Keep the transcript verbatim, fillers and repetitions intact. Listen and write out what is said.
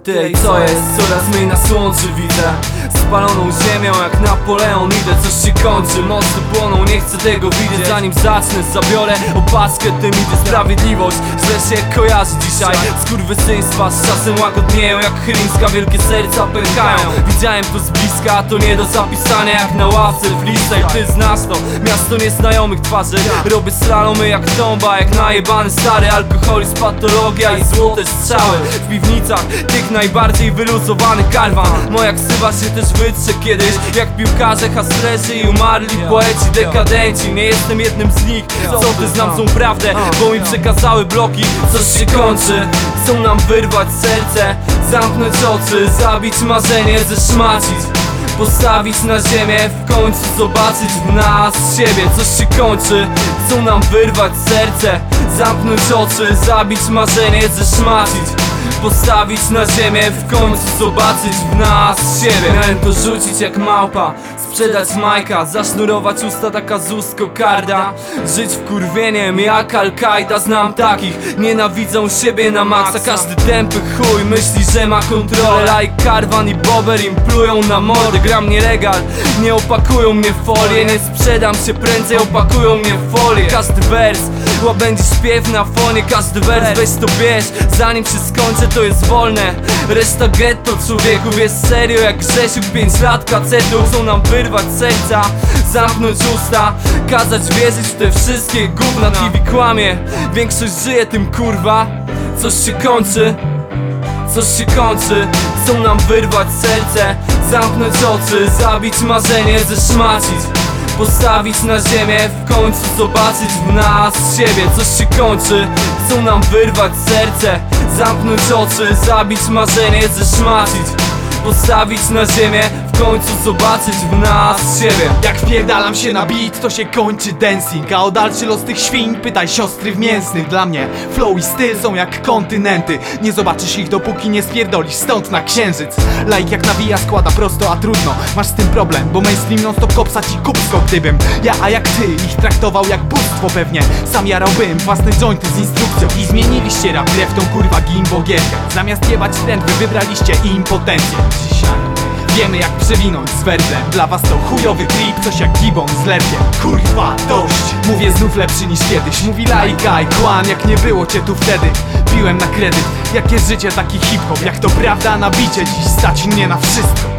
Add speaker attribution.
Speaker 1: Ty, co jest? Coraz mniej nas łączy, widzę spaloną ziemią jak Napoleon. Idę, coś się kończy, mosty płoną. Nie chcę tego widzieć, zanim zacznę zabiorę opaskę, tym idzie sprawiedliwość. Źle się kojarzy dzisiaj skurwysyństwa z czasem łagodnieją jak chylińska, wielkie serca pękają. Widziałem to z bliska, to nie do zapisania jak na ławce w listach. Ty znasz to, miasto nieznajomych twarzy. Robię slalomy jak tomba, jak najebany stary alkoholizm, patologia i złote strzały w piwnicach tych najbardziej wyluzowanych karwan. Moja ksywa się też wytrze kiedyś, jak piłkarze, hustlerzy i umarli poeci, dekadenci. Nie jestem jednym z nich, co ty, znam tą prawdę, bo mi przekazały bloki. Coś się kończy, chcą nam wyrwać serce, zamknąć oczy, zabić marzenie, zeszmacić, postawić na ziemię, w końcu zobaczyć w nas siebie. Coś się kończy, chcą nam wyrwać serce, zamknąć oczy, zabić marzenie, zeszmacić, postawić na ziemię, w końcu zobaczyć w nas siebie. Miałem to rzucić jak małpa, sprzedać Majka, zasznurować usta taka z kokarda, żyć wkurwieniem jak Al-Kaida. Znam takich, nienawidzą siebie na maksa. Każdy tępy chuj myśli, że ma kontrolę. Like Karwan i Bober im plują na mordy. Gram nielegal, nie opakują mnie w folię. Nie sprzedam się prędzej, opakują mnie w folię. Każdy wers łabędzi śpiew na fonie. Każdy wers weź to bierz, zanim się skończę to jest wolne. Reszta getto, człowieku, wiesz serio jak Grzesiu, pięć lat kacetu. Chcą nam wyrwać serca, zamknąć usta, kazać wierzyć w te wszystkie gówna. T V kłamie, większość żyje tym kurwa. Coś się kończy, coś się kończy. Chcą nam wyrwać serce, zamknąć oczy, zabić marzenie, zeszmacić, postawić na ziemię, w końcu zobaczyć w nas siebie. Coś się kończy, chcą nam wyrwać serce, zamknąć oczy, zabić marzenie, zeszmacić, postawić na ziemię, w końcu zobaczyć w nas siebie.
Speaker 2: Jak wpierdalam się na beat, to się kończy dancing. A o dalszy los tych świń pytaj siostry w mięsnych. Dla mnie flow i styl są jak kontynenty. Nie zobaczysz ich dopóki nie spierdolisz stąd na księżyc. Like jak nawija składa prosto, a trudno. Masz z tym problem, bo mainstream non stop kopsa ci kupsko. Gdybym ja, a jak ty, ich traktował jak bóstwo, pewnie sam jarałbym własne jointy z instrukcją. I zmieniliście rap grę w tą kurwa gimbo gierkę. Zamiast jebać trend, wy wybraliście impotencję. Dzisiaj wiemy jak przewinąć z werblem. Dla was to chujowy klip, coś jak gibon z lerkiem. Kurwa, dość! Mówię znów lepszy niż kiedyś. Mówi lajka i kłam, jak nie było cię tu wtedy. Piłem na kredyt, jakie życie taki hip-hop. Jak to prawda na bicie, dziś stać mnie na wszystko.